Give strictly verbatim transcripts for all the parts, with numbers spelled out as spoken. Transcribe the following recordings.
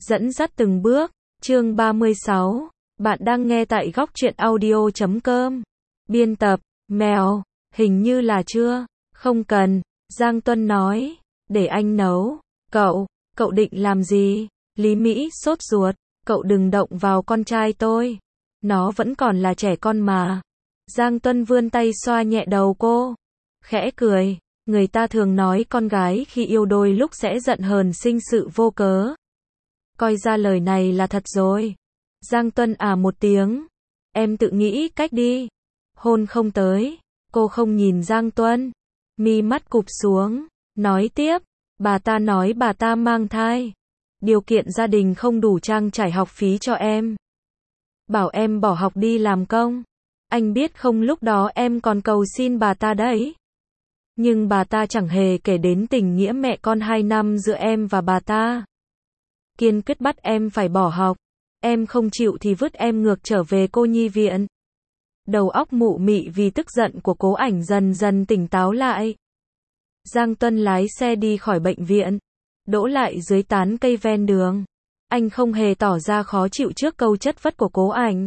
Dẫn dắt từng bước, chương ba mươi sáu. Bạn đang nghe tại góc truyện audio chấm com. Biên tập, Mèo, hình như là chưa. Không cần, Giang Tuân nói. Để anh nấu. Cậu, cậu định làm gì? Lý Mỹ sốt ruột. Cậu đừng động vào con trai tôi. Nó vẫn còn là trẻ con mà. Giang Tuân vươn tay xoa nhẹ đầu cô. Khẽ cười. Người ta thường nói con gái khi yêu đôi lúc sẽ giận hờn sinh sự vô cớ. Coi ra lời này là thật rồi. Giang Tuân à một tiếng. Em tự nghĩ cách đi. Hôn không tới. Cô không nhìn Giang Tuân. Mi mắt cụp xuống. Nói tiếp. Bà ta nói bà ta mang thai. Điều kiện gia đình không đủ trang trải học phí cho em. Bảo em bỏ học đi làm công. Anh biết không, lúc đó em còn cầu xin bà ta đấy. Nhưng bà ta chẳng hề kể đến tình nghĩa mẹ con hai năm giữa em và bà ta. Kiên quyết bắt em phải bỏ học. Em không chịu thì vứt em ngược trở về cô nhi viện. Đầu óc mụ mị vì tức giận của Cố Ảnh dần dần tỉnh táo lại. Giang Tuân lái xe đi khỏi bệnh viện. Đỗ lại dưới tán cây ven đường. Anh không hề tỏ ra khó chịu trước câu chất vấn của Cố Ảnh.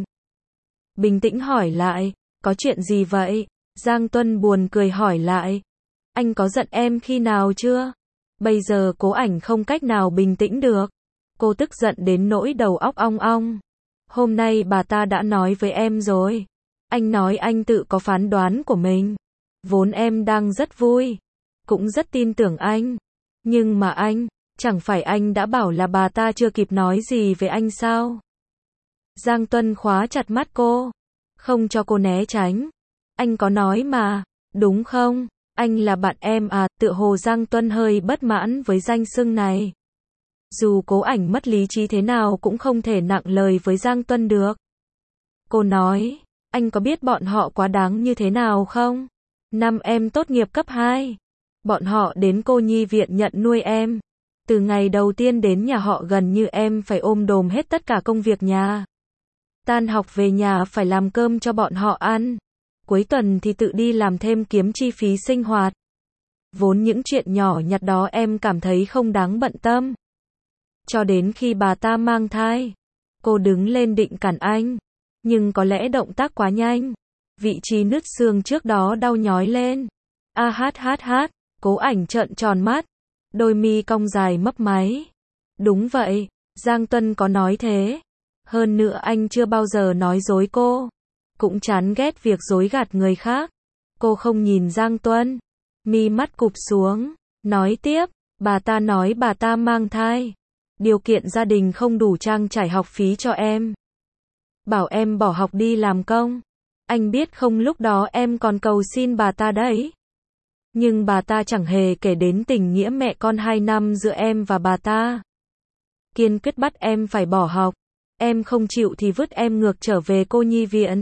Bình tĩnh hỏi lại. Có chuyện gì vậy? Giang Tuân buồn cười hỏi lại. Anh có giận em khi nào chưa? Bây giờ Cố Ảnh không cách nào bình tĩnh được. Cô tức giận đến nỗi đầu óc ong ong. Hôm nay bà ta đã nói với em rồi. Anh nói anh tự có phán đoán của mình. Vốn em đang rất vui. Cũng rất tin tưởng anh. Nhưng mà anh, chẳng phải anh đã bảo là bà ta chưa kịp nói gì về anh sao? Giang Tuân khóa chặt mắt cô. Không cho cô né tránh. Anh có nói mà, đúng không? Anh là bạn em à? Tựa hồ Giang Tuân hơi bất mãn với danh xưng này. Dù Cố Ảnh mất lý trí thế nào cũng không thể nặng lời với Giang Tuân được. Cô nói, anh có biết bọn họ quá đáng như thế nào không? Năm em tốt nghiệp cấp hai. Bọn họ đến cô nhi viện nhận nuôi em. Từ ngày đầu tiên đến nhà họ gần như em phải ôm đồm hết tất cả công việc nhà. Tan học về nhà phải làm cơm cho bọn họ ăn. Cuối tuần thì tự đi làm thêm kiếm chi phí sinh hoạt. Vốn những chuyện nhỏ nhặt đó em cảm thấy không đáng bận tâm. Cho đến khi bà ta mang thai. Cô đứng lên định cản anh. Nhưng có lẽ động tác quá nhanh. Vị trí nứt xương trước đó đau nhói lên. A hát hát hát. Cố Ảnh trợn tròn mắt. Đôi mi cong dài mấp máy. Đúng vậy. Giang Tuân có nói thế. Hơn nữa anh chưa bao giờ nói dối cô. Cũng chán ghét việc dối gạt người khác. Cô không nhìn Giang Tuân. Mi mắt cụp xuống. Nói tiếp. Bà ta nói bà ta mang thai. Điều kiện gia đình không đủ trang trải học phí cho em. Bảo em bỏ học đi làm công. Anh biết không, lúc đó em còn cầu xin bà ta đấy. Nhưng bà ta chẳng hề kể đến tình nghĩa mẹ con hai năm giữa em và bà ta. Kiên quyết bắt em phải bỏ học. Em không chịu thì vứt em ngược trở về cô nhi viện.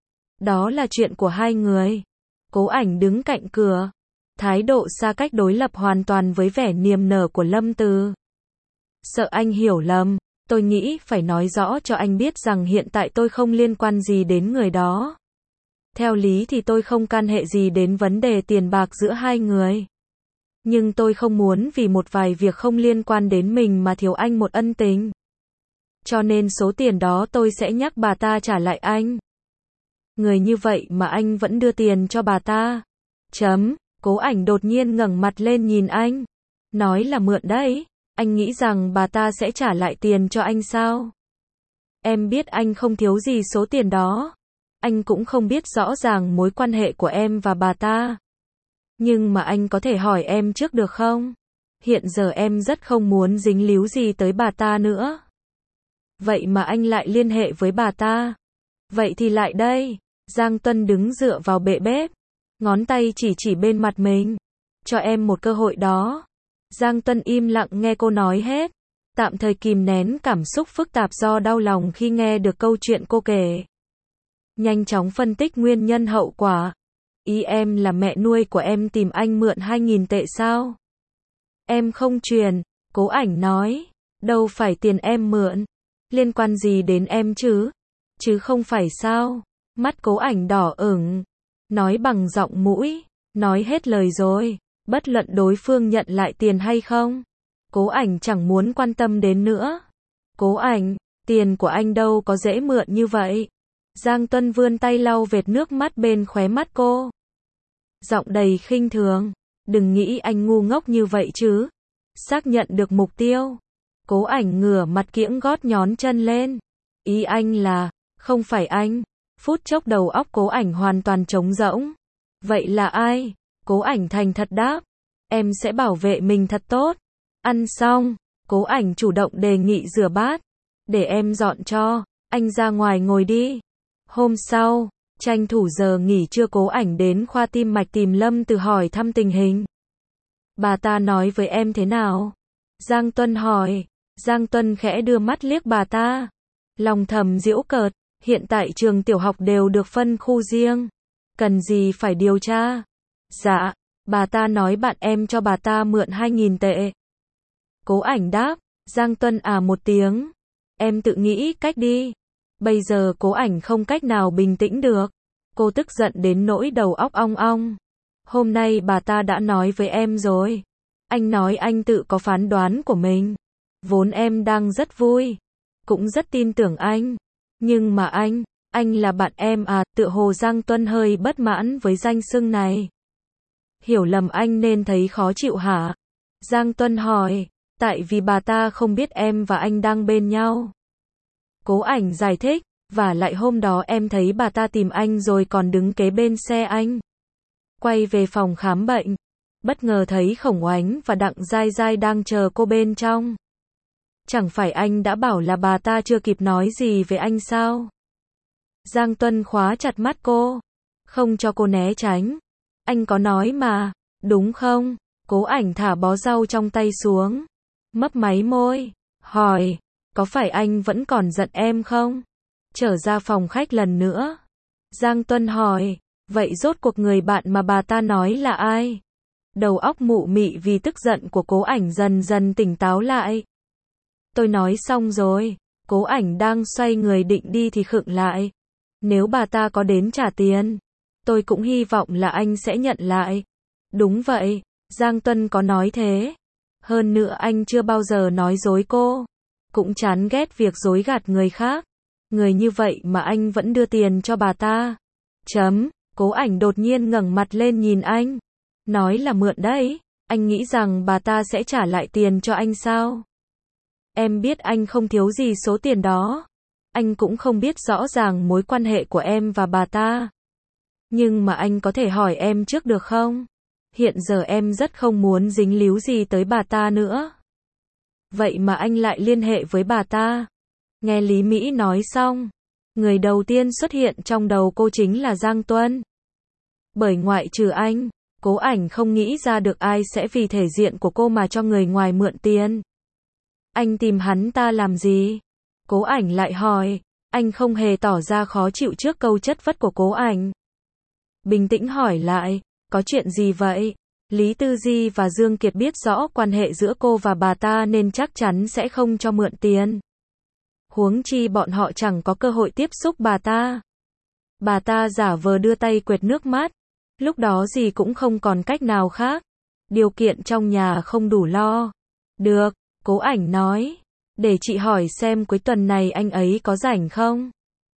Đó là chuyện của hai người. Cố Ảnh đứng cạnh cửa. Thái độ xa cách đối lập hoàn toàn với vẻ niềm nở của Lâm Từ. Sợ anh hiểu lầm, tôi nghĩ phải nói rõ cho anh biết rằng hiện tại tôi không liên quan gì đến người đó. Theo lý thì tôi không can hệ gì đến vấn đề tiền bạc giữa hai người. Nhưng tôi không muốn vì một vài việc không liên quan đến mình mà thiếu anh một ân tình. Cho nên số tiền đó tôi sẽ nhắc bà ta trả lại anh. Người như vậy mà anh vẫn đưa tiền cho bà ta. Chấm. Cố Ảnh đột nhiên ngẩng mặt lên nhìn anh. Nói là mượn đấy. Anh nghĩ rằng bà ta sẽ trả lại tiền cho anh sao? Em biết anh không thiếu gì số tiền đó. Anh cũng không biết rõ ràng mối quan hệ của em và bà ta. Nhưng mà anh có thể hỏi em trước được không? Hiện giờ em rất không muốn dính líu gì tới bà ta nữa. Vậy mà anh lại liên hệ với bà ta. Vậy thì lại đây. Giang Tuân đứng dựa vào bệ bếp. Ngón tay chỉ chỉ bên mặt mình. Cho em một cơ hội đó. Giang Tuân im lặng nghe cô nói hết. Tạm thời kìm nén cảm xúc phức tạp do đau lòng khi nghe được câu chuyện cô kể. Nhanh chóng phân tích nguyên nhân hậu quả. Ý em là mẹ nuôi của em tìm anh mượn hai nghìn tệ sao? Em không truyền. Cố Ảnh nói. Đâu phải tiền em mượn. Liên quan gì đến em chứ? Chứ không phải sao? Mắt Cố Ảnh đỏ ửng. Nói bằng giọng mũi. Nói hết lời rồi. Bất luận đối phương nhận lại tiền hay không. Cố Ảnh chẳng muốn quan tâm đến nữa. Cố Ảnh, tiền của anh đâu có dễ mượn như vậy. Giang Tuân vươn tay lau vệt nước mắt bên khóe mắt cô. Giọng đầy khinh thường, đừng nghĩ anh ngu ngốc như vậy chứ. Xác nhận được mục tiêu. Cố Ảnh ngửa mặt kiễng gót nhón chân lên. Ý anh là, không phải anh. Phút chốc đầu óc Cố Ảnh hoàn toàn trống rỗng. Vậy là ai? Cố Ảnh thành thật đáp. Em sẽ bảo vệ mình thật tốt. Ăn xong, Cố Ảnh chủ động đề nghị rửa bát. Để em dọn cho, anh ra ngoài ngồi đi. Hôm sau, tranh thủ giờ nghỉ trưa Cố Ảnh đến khoa tim mạch tìm Lâm Từ hỏi thăm tình hình. Bà ta nói với em thế nào? Giang Tuân hỏi. Giang Tuân khẽ đưa mắt liếc bà ta. Lòng thầm giễu cợt, hiện tại trường tiểu học đều được phân khu riêng. Cần gì phải điều tra? Dạ, bà ta nói bạn em cho bà ta mượn hai nghìn tệ. Cố Ảnh đáp. Giang Tuân à một tiếng. Em tự nghĩ cách đi. Bây giờ Cố Ảnh không cách nào bình tĩnh được. Cô tức giận đến nỗi đầu óc ong ong. Hôm nay bà ta đã nói với em rồi. Anh nói anh tự có phán đoán của mình. Vốn em đang rất vui. Cũng rất tin tưởng anh. Nhưng mà anh, anh là bạn em à, tựa hồ Giang Tuân hơi bất mãn với danh xưng này. Hiểu lầm anh nên thấy khó chịu hả? Giang Tuân hỏi. Tại vì bà ta không biết em và anh đang bên nhau. Cố Ảnh giải thích. Và lại hôm đó em thấy bà ta tìm anh rồi còn đứng kế bên xe anh. Quay về phòng khám bệnh. Bất ngờ thấy Khổng Oánh và Đặng Giai Giai đang chờ cô bên trong. Chẳng phải anh đã bảo là bà ta chưa kịp nói gì về anh sao? Giang Tuân khóa chặt mắt cô. Không cho cô né tránh. Anh có nói mà, đúng không? Cố Ảnh thả bó rau trong tay xuống. Mấp máy môi. Hỏi. Có phải anh vẫn còn giận em không? Trở ra phòng khách lần nữa. Giang Tuân hỏi. Vậy rốt cuộc người bạn mà bà ta nói là ai? Đầu óc mụ mị vì tức giận của Cố Ảnh dần dần tỉnh táo lại. Tôi nói xong rồi. Cố Ảnh đang xoay người định đi thì khựng lại. Nếu bà ta có đến trả tiền, tôi cũng hy vọng là anh sẽ nhận lại. Đúng vậy, Giang Tuân có nói thế. Hơn nữa anh chưa bao giờ nói dối cô. Cũng chán ghét việc dối gạt người khác. Người như vậy mà anh vẫn đưa tiền cho bà ta. Chấm, Cố Ảnh đột nhiên ngẩng mặt lên nhìn anh. Nói là mượn đấy, anh nghĩ rằng bà ta sẽ trả lại tiền cho anh sao? Em biết anh không thiếu gì số tiền đó. Anh cũng không biết rõ ràng mối quan hệ của em và bà ta. Nhưng mà anh có thể hỏi em trước được không? Hiện giờ em rất không muốn dính líu gì tới bà ta nữa. Vậy mà anh lại liên hệ với bà ta. Nghe Lý Mỹ nói xong, người đầu tiên xuất hiện trong đầu cô chính là Giang Tuân. Bởi ngoại trừ anh, Cố Ảnh không nghĩ ra được ai sẽ vì thể diện của cô mà cho người ngoài mượn tiền. Anh tìm hắn ta làm gì? Cố Ảnh lại hỏi. Anh không hề tỏ ra khó chịu trước câu chất vấn của Cố Ảnh. Bình tĩnh hỏi lại. Có chuyện gì vậy? Lý Tư Di và Dương Kiệt biết rõ quan hệ giữa cô và bà ta nên chắc chắn sẽ không cho mượn tiền. Huống chi bọn họ chẳng có cơ hội tiếp xúc bà ta. Bà ta giả vờ đưa tay quệt nước mắt. Lúc đó gì cũng không còn cách nào khác. Điều kiện trong nhà không đủ lo. Được, Cố Ảnh nói. Để chị hỏi xem cuối tuần này anh ấy có rảnh không?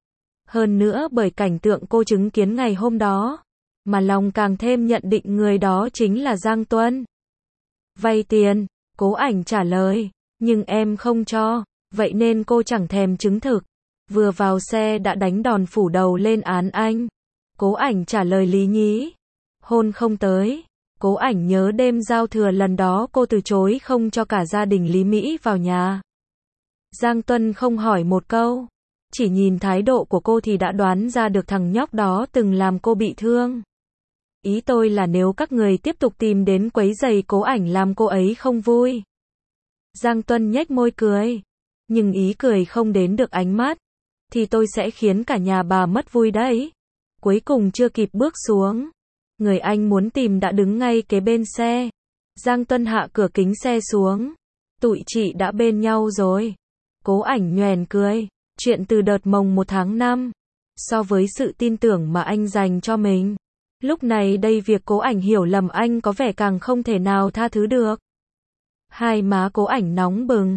Hơn nữa bởi cảnh tượng cô chứng kiến ngày hôm đó, mà lòng càng thêm nhận định người đó chính là Giang Tuân. Vay tiền, Cố Ảnh trả lời. Nhưng em không cho, vậy nên cô chẳng thèm chứng thực. Vừa vào xe đã đánh đòn phủ đầu lên án anh. Cố Ảnh trả lời lý nhí. Hôn không tới. Cố Ảnh nhớ đêm giao thừa lần đó cô từ chối không cho cả gia đình Lý Mỹ vào nhà. Giang Tuân không hỏi một câu. Chỉ nhìn thái độ của cô thì đã đoán ra được thằng nhóc đó từng làm cô bị thương. Ý tôi là nếu các người tiếp tục tìm đến quấy rầy Cố Ảnh làm cô ấy không vui. Giang Tuân nhếch môi cười. Nhưng ý cười không đến được ánh mắt. Thì tôi sẽ khiến cả nhà bà mất vui đấy. Cuối cùng chưa kịp bước xuống. Người anh muốn tìm đã đứng ngay kế bên xe. Giang Tuân hạ cửa kính xe xuống. Tụi chị đã bên nhau rồi. Cố Ảnh nhoẻn cười. Chuyện từ đợt mồng một tháng năm. So với sự tin tưởng mà anh dành cho mình. Lúc này đây việc Cố Ảnh hiểu lầm anh có vẻ càng không thể nào tha thứ được. Hai má Cố Ảnh nóng bừng.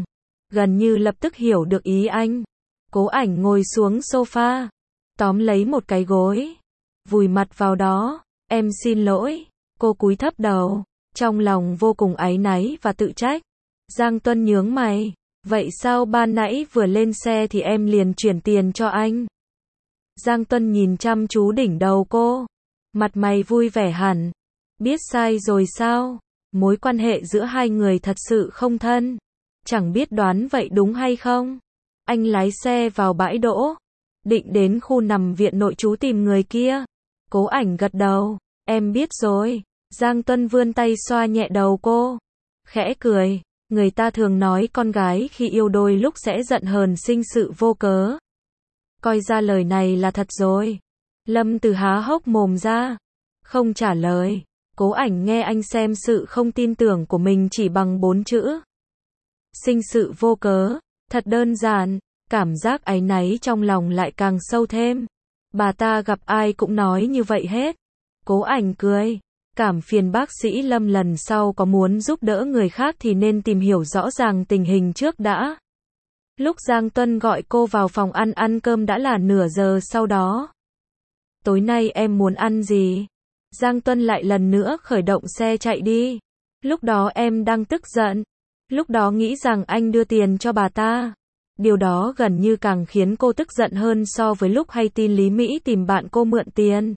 gần như lập tức hiểu được ý anh. Cố Ảnh ngồi xuống sofa, tóm lấy một cái gối, vùi mặt vào đó. Em xin lỗi. Cô cúi thấp đầu, trong lòng vô cùng áy náy và tự trách. Giang Tuân nhướng mày. Vậy sao ban nãy vừa lên xe thì em liền chuyển tiền cho anh? Giang Tuân nhìn chăm chú đỉnh đầu cô, mặt mày vui vẻ hẳn. Biết sai rồi sao? Mối quan hệ giữa hai người thật sự không thân. Chẳng biết đoán vậy đúng hay không? Anh lái xe vào bãi đỗ, định đến khu nằm viện nội trú tìm người kia. Cố Ảnh gật đầu. Em biết rồi. Giang Tuân vươn tay xoa nhẹ đầu cô, khẽ cười. Người ta thường nói con gái khi yêu đôi lúc sẽ giận hờn sinh sự vô cớ. Coi ra lời này là thật rồi. Lâm Từ há hốc mồm ra, không trả lời. Cố Ảnh nghe anh xem sự không tin tưởng của mình chỉ bằng bốn chữ. Sinh sự vô cớ, thật đơn giản, cảm giác áy náy trong lòng lại càng sâu thêm. Bà ta gặp ai cũng nói như vậy hết. Cố Ảnh cười, cảm phiền bác sĩ Lâm lần sau có muốn giúp đỡ người khác thì nên tìm hiểu rõ ràng tình hình trước đã. Lúc Giang Tuân gọi cô vào phòng ăn ăn cơm đã là nửa giờ sau đó. Tối nay em muốn ăn gì? Giang Tuân lại lần nữa khởi động xe chạy đi. Lúc đó em đang tức giận. Lúc đó nghĩ rằng anh đưa tiền cho bà ta. Điều đó gần như càng khiến cô tức giận hơn so với lúc hay tin Lý Mỹ tìm bạn cô mượn tiền.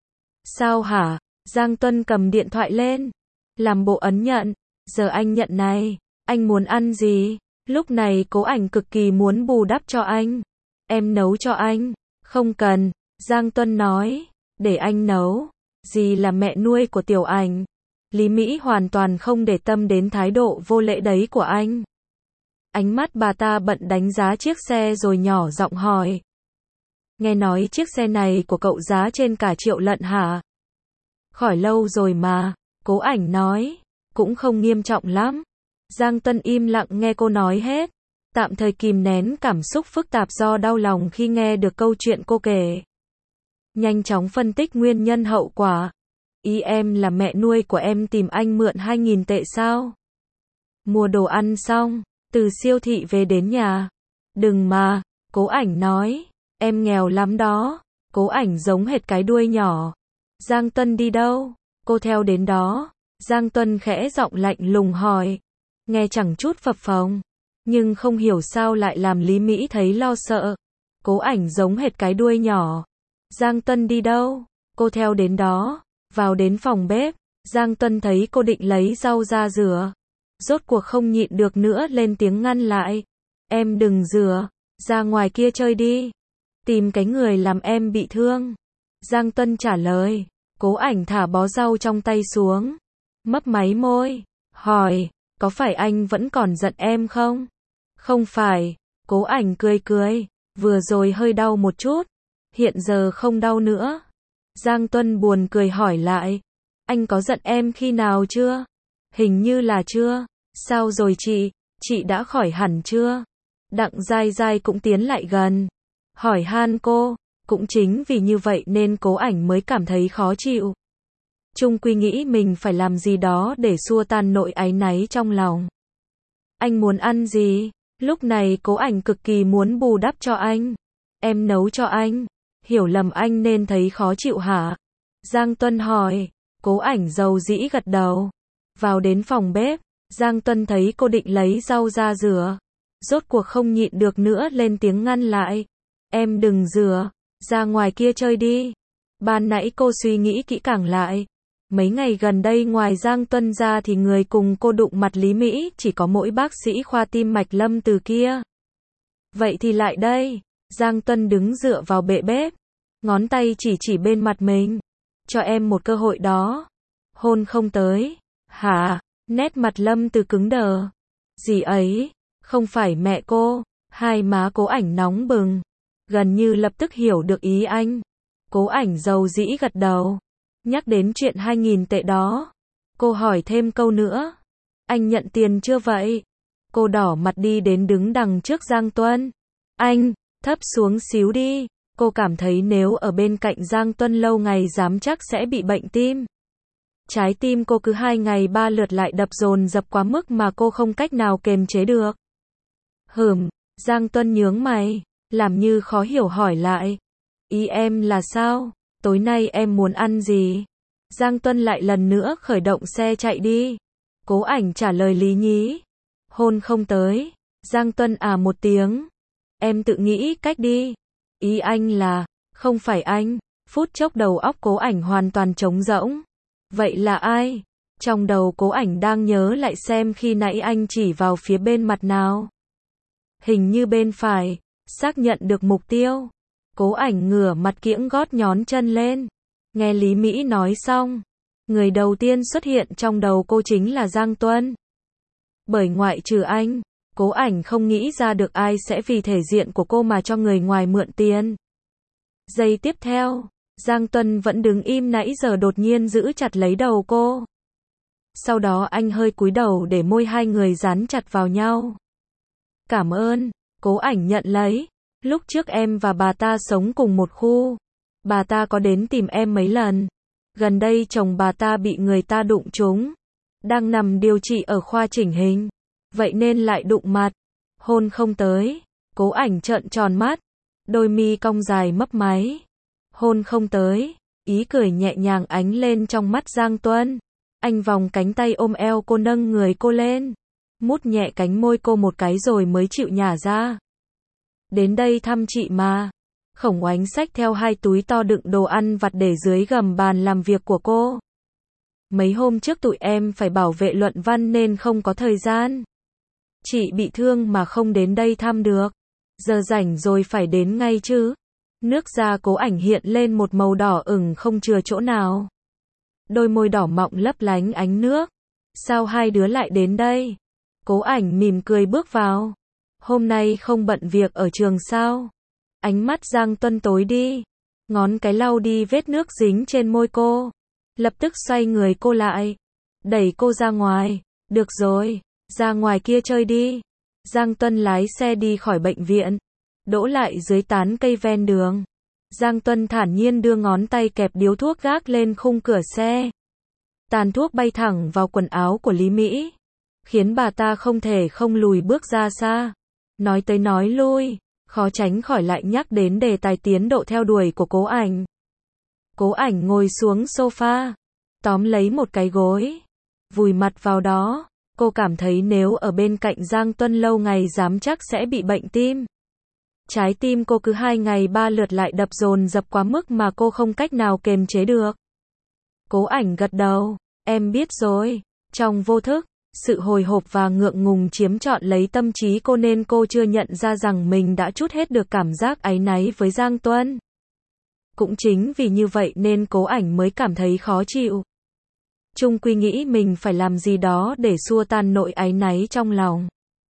Sao hả? Giang Tuân cầm điện thoại lên, làm bộ ấn nhận. Giờ anh nhận này, anh muốn ăn gì? Lúc này Cố Ảnh cực kỳ muốn bù đắp cho anh. Em nấu cho anh. Không cần, Giang Tuân nói, để anh nấu. Dì là mẹ nuôi của Tiểu Ảnh. Lý Mỹ hoàn toàn không để tâm đến thái độ vô lễ đấy của anh. Ánh mắt bà ta bận đánh giá chiếc xe rồi nhỏ giọng hỏi. Nghe nói chiếc xe này của cậu giá trên cả triệu lận hả? Khỏi lâu rồi mà, Cố Ảnh nói, cũng không nghiêm trọng lắm. Giang Tuân im lặng nghe cô nói hết, tạm thời kìm nén cảm xúc phức tạp do đau lòng khi nghe được câu chuyện cô kể. Nhanh chóng phân tích nguyên nhân hậu quả. Ý em là mẹ nuôi của em tìm anh mượn hai nghìn tệ sao? Mua đồ ăn xong, từ siêu thị về đến nhà. Đừng mà, Cố Ảnh nói, em nghèo lắm đó. Cố Ảnh giống hệt cái đuôi nhỏ. Giang Tuân đi đâu? Cô theo đến đó. Giang Tuân khẽ giọng lạnh lùng hỏi. Nghe chẳng chút phập phồng, nhưng không hiểu sao lại làm Lý Mỹ thấy lo sợ. Cố Ảnh giống hệt cái đuôi nhỏ. Giang Tuân đi đâu? Cô theo đến đó. Vào đến phòng bếp, Giang Tuân thấy cô định lấy rau ra rửa. Rốt cuộc không nhịn được nữa lên tiếng ngăn lại. Em đừng rửa, ra ngoài kia chơi đi. Tìm cái người làm em bị thương. Giang Tuân trả lời. Cố Ảnh thả bó rau trong tay xuống, mấp máy môi, hỏi, có phải anh vẫn còn giận em không? Không phải. Cố Ảnh cười cười, vừa rồi hơi đau một chút, hiện giờ không đau nữa. Giang Tuân buồn cười hỏi lại, anh có giận em khi nào chưa? Hình như là chưa. Sao rồi chị, chị đã khỏi hẳn chưa? Đặng Giai Giai cũng tiến lại gần, hỏi han cô. Cũng chính vì như vậy nên Cố Ảnh mới cảm thấy khó chịu. Chung quy nghĩ mình phải làm gì đó để xua tan nỗi áy náy trong lòng. Anh muốn ăn gì? Lúc này Cố Ảnh cực kỳ muốn bù đắp cho anh. Em nấu cho anh. Hiểu lầm anh nên thấy khó chịu hả? Giang Tuân hỏi. Cố Ảnh dầu dĩ gật đầu. Vào đến phòng bếp, Giang Tuân thấy cô định lấy rau ra rửa. Rốt cuộc không nhịn được nữa lên tiếng ngăn lại. Em đừng rửa, ra ngoài kia chơi đi. Ban nãy cô suy nghĩ kỹ càng lại. Mấy ngày gần đây ngoài Giang Tuân ra thì người cùng cô đụng mặt Lý Mỹ chỉ có mỗi bác sĩ khoa tim mạch Lâm Từ kia. Vậy thì lại đây. Giang Tuân đứng dựa vào bệ bếp, ngón tay chỉ chỉ bên mặt mình. Cho em một cơ hội đó. Hôn không tới. Hả? Nét mặt Lâm Từ cứng đờ. Gì ấy? Không phải mẹ cô. Hai má Cố Ảnh nóng bừng, gần như lập tức hiểu được ý anh. Cố Ảnh dầu dĩ gật đầu. Nhắc đến chuyện hai nghìn tệ đó, cô hỏi thêm câu nữa. Anh nhận tiền chưa vậy? Cô đỏ mặt đi đến đứng đằng trước Giang Tuân. Anh, thấp xuống xíu đi. Cô cảm thấy nếu ở bên cạnh Giang Tuân lâu ngày dám chắc sẽ bị bệnh tim. Trái tim cô cứ hai ngày ba lượt lại đập dồn dập quá mức mà cô không cách nào kềm chế được. Hừm, Giang Tuân nhướng mày, làm như khó hiểu hỏi lại. Ý em là sao? Tối nay em muốn ăn gì? Giang Tuân lại lần nữa khởi động xe chạy đi. Cố Ảnh trả lời lý nhí. Hôn không tới. Giang Tuân à một tiếng. Em tự nghĩ cách đi. Ý anh là, không phải anh. Phút chốc đầu óc Cố Ảnh hoàn toàn trống rỗng. Vậy là ai? Trong đầu Cố Ảnh đang nhớ lại xem khi nãy anh chỉ vào phía bên mặt nào. Hình như bên phải, xác nhận được mục tiêu. Cố Ảnh ngửa mặt kiễng gót nhón chân lên. Nghe Lý Mỹ nói xong, người đầu tiên xuất hiện trong đầu cô chính là Giang Tuân. Bởi ngoại trừ anh, Cố Ảnh không nghĩ ra được ai sẽ vì thể diện của cô mà cho người ngoài mượn tiền. Giây tiếp theo, Giang Tuân vẫn đứng im nãy giờ đột nhiên giữ chặt lấy đầu cô. Sau đó anh hơi cúi đầu để môi hai người dán chặt vào nhau. Cảm ơn, Cố Ảnh nhận lấy. Lúc trước em và bà ta sống cùng một khu. Bà ta có đến tìm em mấy lần. Gần đây chồng bà ta bị người ta đụng trúng. Đang nằm điều trị ở khoa chỉnh hình. Vậy nên lại đụng mặt. Hôn không tới. Cố Ảnh trợn tròn mắt. Đôi mi cong dài mấp máy. Hôn không tới. Ý cười nhẹ nhàng ánh lên trong mắt Giang Tuân. Anh vòng cánh tay ôm eo cô nâng người cô lên. Mút nhẹ cánh môi cô một cái rồi mới chịu nhả ra. Đến đây thăm chị mà. Khổng Oánh xách theo hai túi to đựng đồ ăn vặt để dưới gầm bàn làm việc của cô. Mấy hôm trước tụi em phải bảo vệ luận văn nên không có thời gian. Chị bị thương mà không đến đây thăm được. Giờ rảnh rồi phải đến ngay chứ. Nước da Cố Ảnh hiện lên một màu đỏ ửng không chừa chỗ nào. Đôi môi đỏ mọng lấp lánh ánh nước. Sao hai đứa lại đến đây? Cố Ảnh mỉm cười bước vào. Hôm nay không bận việc ở trường sao? Ánh mắt Giang Tuân tối đi. Ngón cái lau đi vết nước dính trên môi cô. Lập tức xoay người cô lại. Đẩy cô ra ngoài. Được rồi, ra ngoài kia chơi đi. Giang Tuân lái xe đi khỏi bệnh viện. Đỗ lại dưới tán cây ven đường. Giang Tuân thản nhiên đưa ngón tay kẹp điếu thuốc gác lên khung cửa xe. Tàn thuốc bay thẳng vào quần áo của Lý Mỹ. Khiến bà ta không thể không lùi bước ra xa. Nói tới nói lui, khó tránh khỏi lại nhắc đến đề tài tiến độ theo đuổi của Cố Ảnh. Cố Ảnh ngồi xuống sofa, tóm lấy một cái gối, vùi mặt vào đó. Cô cảm thấy nếu ở bên cạnh Giang Tuân lâu ngày dám chắc sẽ bị bệnh tim. Trái tim cô cứ hai ngày ba lượt lại đập dồn dập quá mức mà cô không cách nào kềm chế được. Cố Ảnh gật đầu, em biết rồi. Trong vô thức, sự hồi hộp và ngượng ngùng chiếm trọn lấy tâm trí cô nên cô chưa nhận ra rằng mình đã trút hết được cảm giác áy náy với Giang Tuân. Cũng chính vì như vậy nên Cố Ảnh mới cảm thấy khó chịu. Chung quy nghĩ mình phải làm gì đó để xua tan nỗi áy náy trong lòng.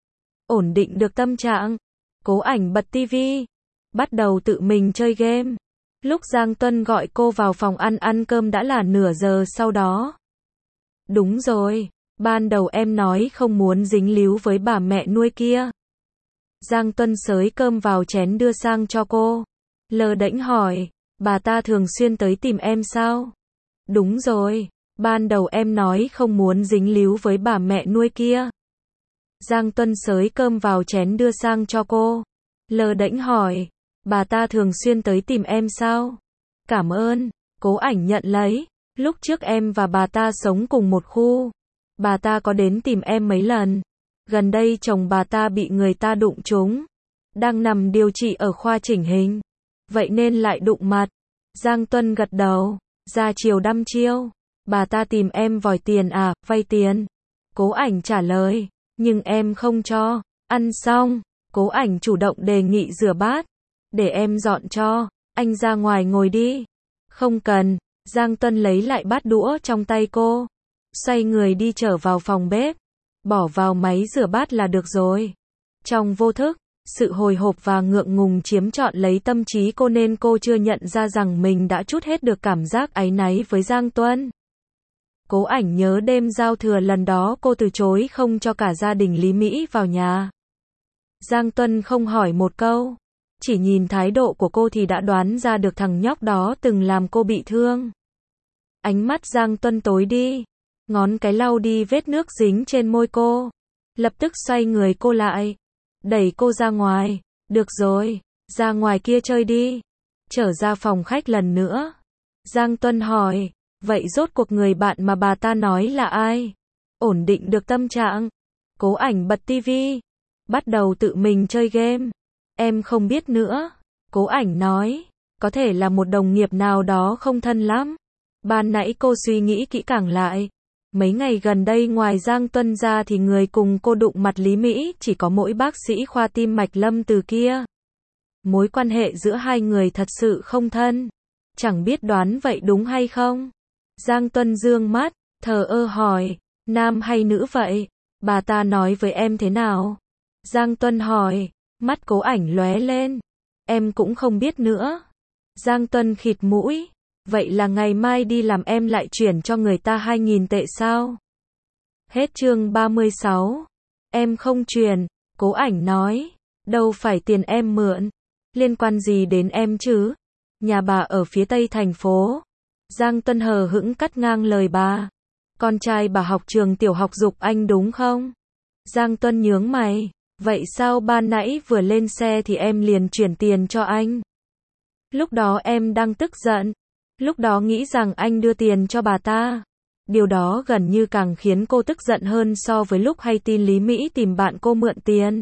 Ổn định được tâm trạng, Cố Ảnh bật tivi, bắt đầu tự mình chơi game. Lúc Giang Tuân gọi cô vào phòng ăn ăn cơm đã là nửa giờ sau đó. Đúng rồi, ban đầu em nói không muốn dính líu với bà mẹ nuôi kia. Giang Tuân xới cơm vào chén đưa sang cho cô. Lờ đễnh hỏi, bà ta thường xuyên tới tìm em sao? Đúng rồi, ban đầu em nói không muốn dính líu với bà mẹ nuôi kia. Giang Tuân xới cơm vào chén đưa sang cho cô. Lờ đễnh hỏi, bà ta thường xuyên tới tìm em sao? Cảm ơn, Cố Ảnh nhận lấy. Lúc trước em và bà ta sống cùng một khu. Bà ta có đến tìm em mấy lần. Gần đây chồng bà ta bị người ta đụng trúng. Đang nằm điều trị ở khoa chỉnh hình. Vậy nên lại đụng mặt. Giang Tuân gật đầu. Ra chiều đăm chiêu. Bà ta tìm em vòi tiền à, vay tiền. Cố Ảnh trả lời. Nhưng em không cho. Ăn xong, Cố Ảnh chủ động đề nghị rửa bát. Để em dọn cho. Anh ra ngoài ngồi đi. Không cần. Giang Tuân lấy lại bát đũa trong tay cô. Xoay người đi trở vào phòng bếp. Bỏ vào máy rửa bát là được rồi. Trong vô thức, sự hồi hộp và ngượng ngùng chiếm trọn lấy tâm trí cô nên cô chưa nhận ra rằng mình đã trút hết được cảm giác áy náy với Giang Tuân. Cố Ảnh nhớ đêm giao thừa lần đó cô từ chối không cho cả gia đình Lý Mỹ vào nhà. Giang Tuân không hỏi một câu. Chỉ nhìn thái độ của cô thì đã đoán ra được thằng nhóc đó từng làm cô bị thương. Ánh mắt Giang Tuân tối đi. Ngón cái lau đi vết nước dính trên môi cô. Lập tức xoay người cô lại. đẩy cô ra ngoài. Được rồi, ra ngoài kia chơi đi. Trở ra phòng khách lần nữa. Giang Tuân hỏi, vậy rốt cuộc người bạn mà bà ta nói là ai? Ổn định được tâm trạng. Cố Ảnh bật tivi, bắt đầu tự mình chơi game. Em không biết nữa. Cố Ảnh nói, có thể là một đồng nghiệp nào đó không thân lắm. Ban nãy cô suy nghĩ kỹ càng lại. Mấy ngày gần đây ngoài Giang Tuân ra thì người cùng cô đụng mặt Lý Mỹ chỉ có mỗi bác sĩ khoa tim mạch Lâm Từ kia. Mối quan hệ giữa hai người thật sự không thân. Chẳng biết đoán vậy đúng hay không? Giang Tuân dương mắt, thờ ơ hỏi, nam hay nữ vậy? Bà ta nói với em thế nào? Giang Tuân hỏi, mắt Cố Ảnh lóe lên. Em cũng không biết nữa. Giang Tuân khịt mũi, vậy là ngày mai đi làm em lại chuyển cho người ta hai nghìn tệ sao? Hết chương ba mươi sáu. Em không chuyển, Cố Ảnh nói, đâu phải tiền em mượn. Liên quan gì đến em chứ? Nhà bà ở phía tây thành phố. Giang Tuân hờ hững cắt ngang lời bà. Con trai bà học trường tiểu học Dục Anh đúng không? Giang Tuân nhướng mày. Vậy sao ban nãy vừa lên xe thì em liền chuyển tiền cho anh? Lúc đó em đang tức giận. Lúc đó nghĩ rằng anh đưa tiền cho bà ta. Điều đó gần như càng khiến cô tức giận hơn so với lúc hay tin Lý Mỹ tìm bạn cô mượn tiền.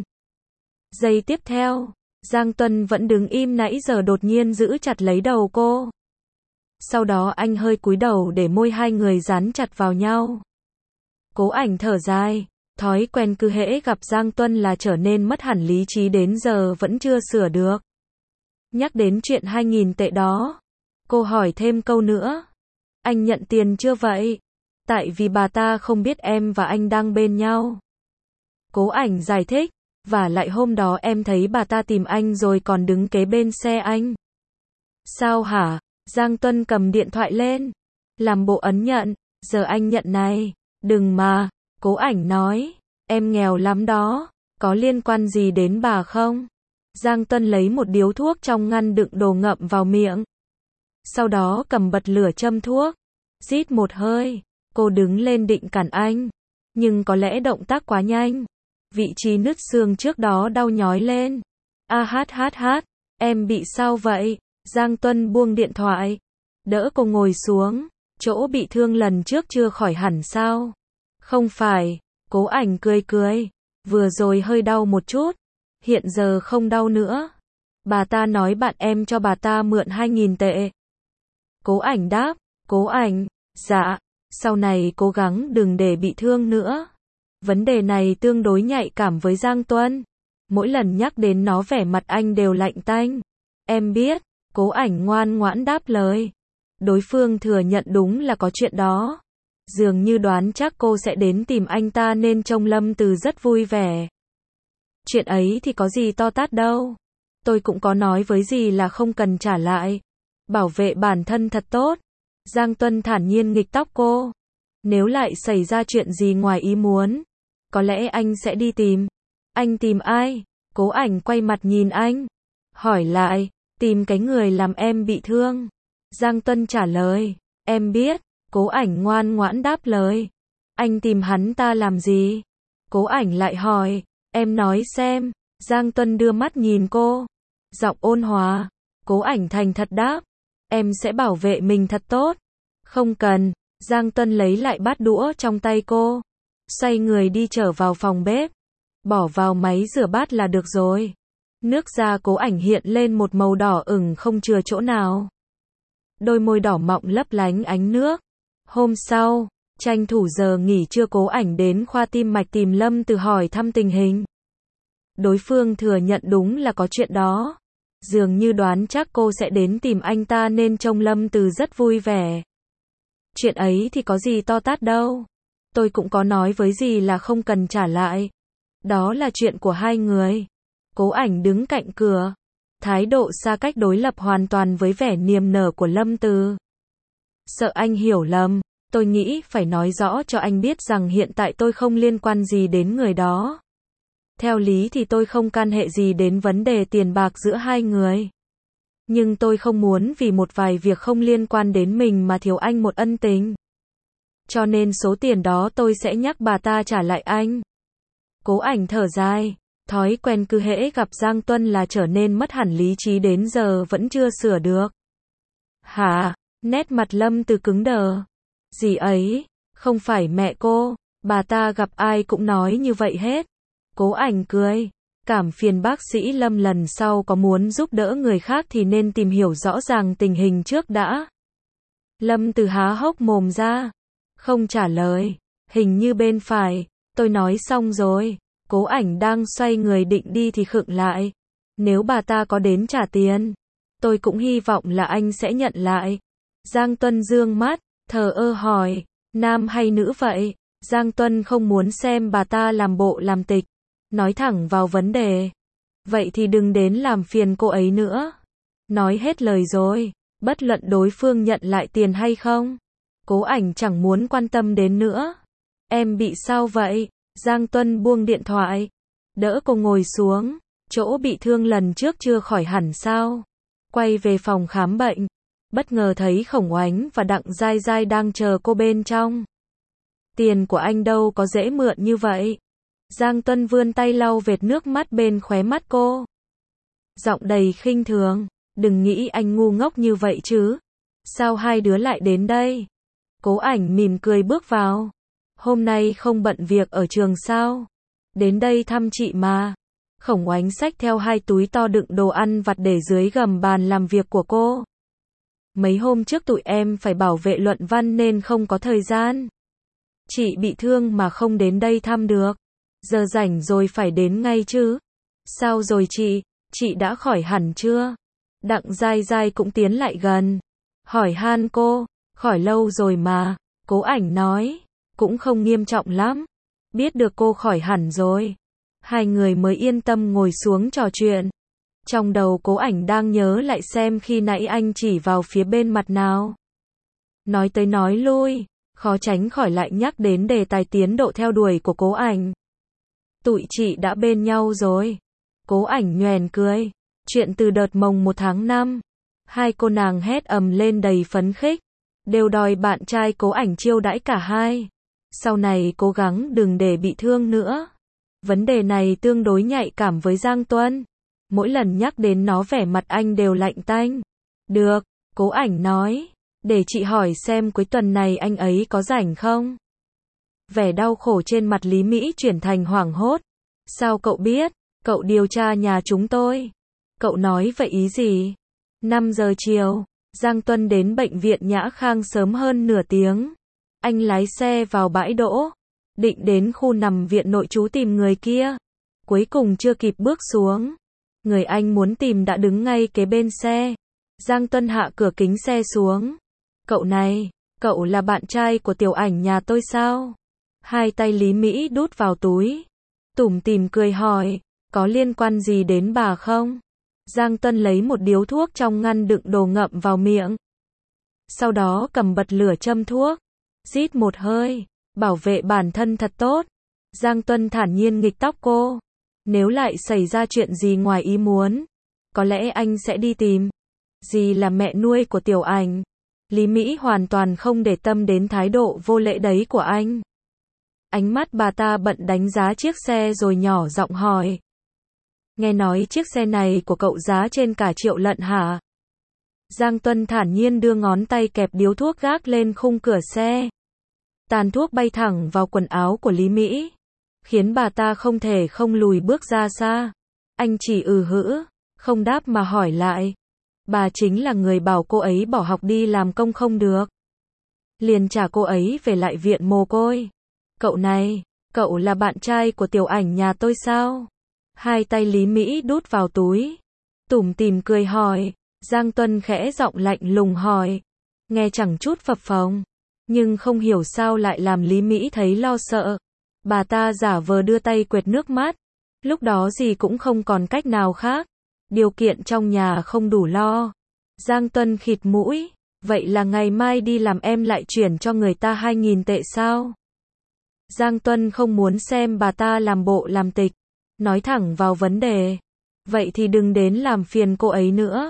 Giây tiếp theo, Giang Tuân vẫn đứng im nãy giờ đột nhiên giữ chặt lấy đầu cô. Sau đó anh hơi cúi đầu để môi hai người dán chặt vào nhau. Cố Ảnh thở dài, thói quen cứ hễ gặp Giang Tuân là trở nên mất hẳn lý trí đến giờ vẫn chưa sửa được. Nhắc đến chuyện hai nghìn tệ đó, cô hỏi thêm câu nữa. Anh nhận tiền chưa vậy? Tại vì bà ta không biết em và anh đang bên nhau. Cố Ảnh giải thích, và lại hôm đó em thấy bà ta tìm anh rồi còn đứng kế bên xe anh. Sao hả? Giang Tuân cầm điện thoại lên, làm bộ ấn nhận, giờ anh nhận này. Đừng mà, Cố Ảnh nói, em nghèo lắm đó, có liên quan gì đến bà không? Giang Tuân lấy một điếu thuốc trong ngăn đựng đồ ngậm vào miệng. Sau đó cầm bật lửa châm thuốc, rít một hơi, cô đứng lên định cản anh, nhưng có lẽ động tác quá nhanh. Vị trí nứt xương trước đó đau nhói lên. A hát hát hát, em bị sao vậy? Giang Tuân buông điện thoại, đỡ cô ngồi xuống. Chỗ bị thương lần trước chưa khỏi hẳn sao? Không phải, Cố Ảnh cười cười. Vừa rồi hơi đau một chút, hiện giờ không đau nữa. Bà ta nói bạn em cho bà ta mượn hai nghìn tệ. Cố Ảnh đáp, Cố Ảnh, dạ, sau này cố gắng đừng để bị thương nữa. Vấn đề này tương đối nhạy cảm với Giang Tuân. Mỗi lần nhắc đến nó vẻ mặt anh đều lạnh tanh. Em biết, Cố Ảnh ngoan ngoãn đáp lời. Đối phương thừa nhận đúng là có chuyện đó. Dường như đoán chắc cô sẽ đến tìm anh ta nên trông Lâm Từ rất vui vẻ. Chuyện ấy thì có gì to tát đâu. Tôi cũng có nói với gì là không cần trả lại. Bảo vệ bản thân thật tốt. Giang Tuân thản nhiên nghịch tóc cô. Nếu lại xảy ra chuyện gì ngoài ý muốn, có lẽ anh sẽ đi tìm. Anh tìm ai? Cố Ảnh quay mặt nhìn anh, hỏi lại, tìm cái người làm em bị thương. Giang Tuân trả lời, em biết. Cố Ảnh ngoan ngoãn đáp lời. Anh tìm hắn ta làm gì? Cố Ảnh lại hỏi, em nói xem. Giang Tuân đưa mắt nhìn cô, giọng ôn hòa. Cố Ảnh thành thật đáp, em sẽ bảo vệ mình thật tốt. Không cần. Giang Tuân lấy lại bát đũa trong tay cô, xoay người đi trở vào phòng bếp, bỏ vào máy rửa bát là được rồi. Nước da Cố Ảnh hiện lên một màu đỏ ửng không chừa chỗ nào. Đôi môi đỏ mọng lấp lánh ánh nước. Hôm sau, tranh thủ giờ nghỉ trưa Cố Ảnh đến khoa tim mạch tìm Lâm Từ hỏi thăm tình hình. Đối phương thừa nhận đúng là có chuyện đó. Dường như đoán chắc cô sẽ đến tìm anh ta nên trông Lâm Từ rất vui vẻ. Chuyện ấy thì có gì to tát đâu. Tôi cũng có nói với gì là không cần trả lại. Đó là chuyện của hai người. Cố Ảnh đứng cạnh cửa, thái độ xa cách đối lập hoàn toàn với vẻ niềm nở của Lâm Từ. Sợ anh hiểu lầm, tôi nghĩ phải nói rõ cho anh biết rằng hiện tại tôi không liên quan gì đến người đó. Theo lý thì tôi không can hệ gì đến vấn đề tiền bạc giữa hai người. Nhưng tôi không muốn vì một vài việc không liên quan đến mình mà thiếu anh một ân tình. Cho nên số tiền đó tôi sẽ nhắc bà ta trả lại anh. Cố Ảnh thở dài, Thói quen cứ hễ gặp Giang Tuân là trở nên mất hẳn lý trí đến giờ vẫn chưa sửa được. Hả? Nét mặt Lâm Từ cứng đờ. Gì ấy? Không phải mẹ cô, bà ta gặp ai cũng nói như vậy hết. Cố Ảnh cười. Cảm phiền bác sĩ Lâm lần sau có muốn giúp đỡ người khác thì nên tìm hiểu rõ ràng tình hình trước đã. Lâm Từ há hốc mồm ra. Không trả lời. Hình như bên phải. Tôi nói xong rồi. Cố Ảnh đang xoay người định đi thì khựng lại. Nếu bà ta có đến trả tiền, tôi cũng hy vọng là anh sẽ nhận lại. Giang Tuân dương mắt, thờ ơ hỏi, nam hay nữ vậy? Giang Tuân không muốn xem bà ta làm bộ làm tịch, nói thẳng vào vấn đề. Vậy thì đừng đến làm phiền cô ấy nữa. Nói hết lời rồi, bất luận đối phương nhận lại tiền hay không, Cố Ảnh chẳng muốn quan tâm đến nữa. Em bị sao vậy? Giang Tuân buông điện thoại, đỡ cô ngồi xuống. Chỗ bị thương lần trước chưa khỏi hẳn sao? Quay về phòng khám bệnh, bất ngờ thấy Khổng Oánh và Đặng Giai Giai đang chờ cô bên trong. Tiền của anh đâu có dễ mượn như vậy. Giang Tuân vươn tay lau vệt nước mắt bên khóe mắt cô. Giọng đầy khinh thường, đừng nghĩ anh ngu ngốc như vậy chứ. Sao hai đứa lại đến đây? Cố Ảnh mỉm cười bước vào. Hôm nay không bận việc ở trường sao? Đến đây thăm chị mà. Khổng Oánh xách theo hai túi to đựng đồ ăn vặt để dưới gầm bàn làm việc của cô. Mấy hôm trước tụi em phải bảo vệ luận văn nên không có thời gian. Chị bị thương mà không đến đây thăm được. Giờ rảnh rồi phải đến ngay chứ. Sao rồi chị? Chị đã khỏi hẳn chưa? Đặng Giai Giai cũng tiến lại gần. Hỏi han cô. Khỏi lâu rồi mà. Cố Ảnh nói. Cũng không nghiêm trọng lắm. Biết được cô khỏi hẳn rồi. Hai người mới yên tâm ngồi xuống trò chuyện. Trong đầu Cố Ảnh đang nhớ lại xem khi nãy anh chỉ vào phía bên mặt nào. Nói tới nói lui, khó tránh khỏi lại nhắc đến đề tài tiến độ theo đuổi của Cố Ảnh. Tụi chị đã bên nhau rồi. Cố Ảnh nhoẻn cười. Chuyện từ đợt mồng một tháng năm. Hai cô nàng hét ầm lên đầy phấn khích. Đều đòi bạn trai Cố Ảnh chiêu đãi cả hai. Sau này cố gắng đừng để bị thương nữa. Vấn đề này tương đối nhạy cảm với Giang Tuân. Mỗi lần nhắc đến nó vẻ mặt anh đều lạnh tanh. Được, Cố Ảnh nói. Để chị hỏi xem cuối tuần này anh ấy có rảnh không? Vẻ đau khổ trên mặt Lý Mỹ chuyển thành hoảng hốt. Sao cậu biết? Cậu điều tra nhà chúng tôi. Cậu nói vậy ý gì? năm giờ chiều, Giang Tuân đến bệnh viện Nhã Khang sớm hơn nửa tiếng. Anh lái xe vào bãi đỗ. Định đến khu nằm viện nội trú tìm người kia. Cuối cùng chưa kịp bước xuống. Người anh muốn tìm đã đứng ngay kế bên xe. Giang Tuân hạ cửa kính xe xuống. Cậu này, cậu là bạn trai của Tiểu Ảnh nhà tôi sao? Hai tay Lý Mỹ đút vào túi. Tủm tỉm cười hỏi, có liên quan gì đến bà không? Giang Tuân lấy một điếu thuốc trong ngăn đựng đồ ngậm vào miệng. Sau đó cầm bật lửa châm thuốc. Rít một hơi. Bảo vệ bản thân thật tốt. Giang Tuân thản nhiên nghịch tóc cô. Nếu lại xảy ra chuyện gì ngoài ý muốn, có lẽ anh sẽ đi tìm. Dì là mẹ nuôi của Tiểu Ảnh. Lý Mỹ hoàn toàn không để tâm đến thái độ vô lễ đấy của anh. Ánh mắt bà ta bận đánh giá chiếc xe rồi nhỏ giọng hỏi. Nghe nói chiếc xe này của cậu giá trên cả triệu lận hả? Giang Tuân thản nhiên đưa ngón tay kẹp điếu thuốc gác lên khung cửa xe. Tàn thuốc bay thẳng vào quần áo của Lý Mỹ, khiến bà ta không thể không lùi bước ra xa. Anh chỉ ừ hữ, không đáp mà hỏi lại. Bà chính là người bảo cô ấy bỏ học đi làm công không được. Liền trả cô ấy về lại viện mồ côi. Cậu này, cậu là bạn trai của Tiểu Ảnh nhà tôi sao? Hai tay Lý Mỹ đút vào túi. Tủm tỉm cười hỏi. Giang Tuân khẽ giọng lạnh lùng hỏi. Nghe chẳng chút phập phồng, nhưng không hiểu sao lại làm Lý Mỹ thấy lo sợ. Bà ta giả vờ đưa tay quệt nước mắt. Lúc đó gì cũng không còn cách nào khác. Điều kiện trong nhà không đủ lo. Giang Tuân khịt mũi. Vậy là ngày mai đi làm em lại chuyển cho người ta hai nghìn tệ sao? Giang Tuân không muốn xem bà ta làm bộ làm tịch. Nói thẳng vào vấn đề. Vậy thì đừng đến làm phiền cô ấy nữa.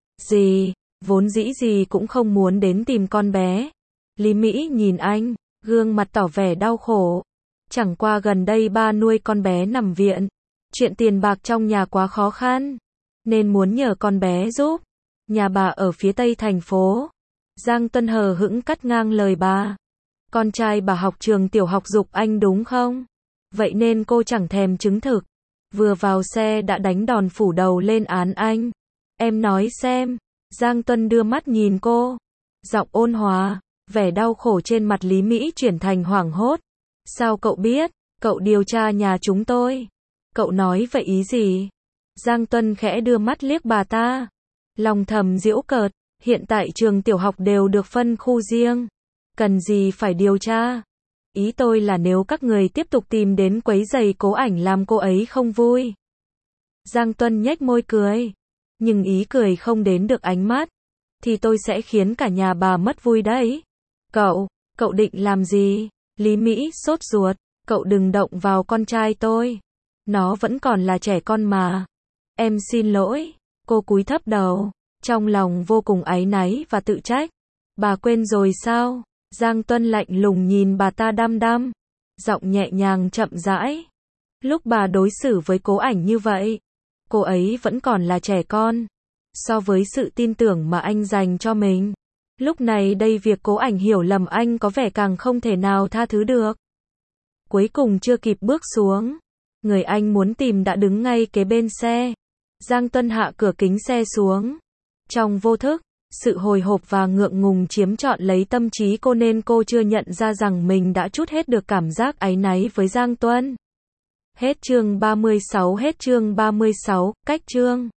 Gì? Vốn dĩ gì cũng không muốn đến tìm con bé. Lý Mỹ nhìn anh, gương mặt tỏ vẻ đau khổ. Chẳng qua gần đây ba nuôi con bé nằm viện. Chuyện tiền bạc trong nhà quá khó khăn, nên muốn nhờ con bé giúp. Nhà bà ở phía tây thành phố. Giang Tuân hờ hững cắt ngang lời bà. Con trai bà học trường tiểu học Dục Anh đúng không? Vậy nên cô chẳng thèm chứng thực. Vừa vào xe đã đánh đòn phủ đầu lên án anh. Em nói xem. Giang Tuân đưa mắt nhìn cô. Giọng ôn hòa, vẻ đau khổ trên mặt Lý Mỹ chuyển thành hoảng hốt. Sao cậu biết? Cậu điều tra nhà chúng tôi. Cậu nói vậy ý gì? Giang Tuân khẽ đưa mắt liếc bà ta. Lòng thầm giễu cợt, hiện tại trường tiểu học đều được phân khu riêng. Cần gì phải điều tra? Ý tôi là nếu các người tiếp tục tìm đến quấy rầy Cố Ảnh làm cô ấy không vui. Giang Tuân nhếch môi cười. Nhưng ý cười không đến được ánh mắt. Thì tôi sẽ khiến cả nhà bà mất vui đấy. Cậu, cậu định làm gì? Lý Mỹ sốt ruột. Cậu đừng động vào con trai tôi. Nó vẫn còn là trẻ con mà. Em xin lỗi. Cô cúi thấp đầu. Trong lòng vô cùng áy náy và tự trách. Bà quên rồi sao? Giang Tuân lạnh lùng nhìn bà ta đăm đăm. Giọng nhẹ nhàng chậm rãi. Lúc bà đối xử với Cố Ảnh như vậy, cô ấy vẫn còn là trẻ con. So với sự tin tưởng mà anh dành cho mình, lúc này đây việc Cố Ảnh hiểu lầm anh có vẻ càng không thể nào tha thứ được. Cuối cùng chưa kịp bước xuống, người anh muốn tìm đã đứng ngay kế bên xe. Giang Tuân hạ cửa kính xe xuống. Trong vô thức, sự hồi hộp và ngượng ngùng chiếm trọn lấy tâm trí cô nên cô chưa nhận ra rằng mình đã trút hết được cảm giác áy náy với Giang Tuân. Hết chương ba mươi sáu. Hết chương ba mươi sáu, cách chương.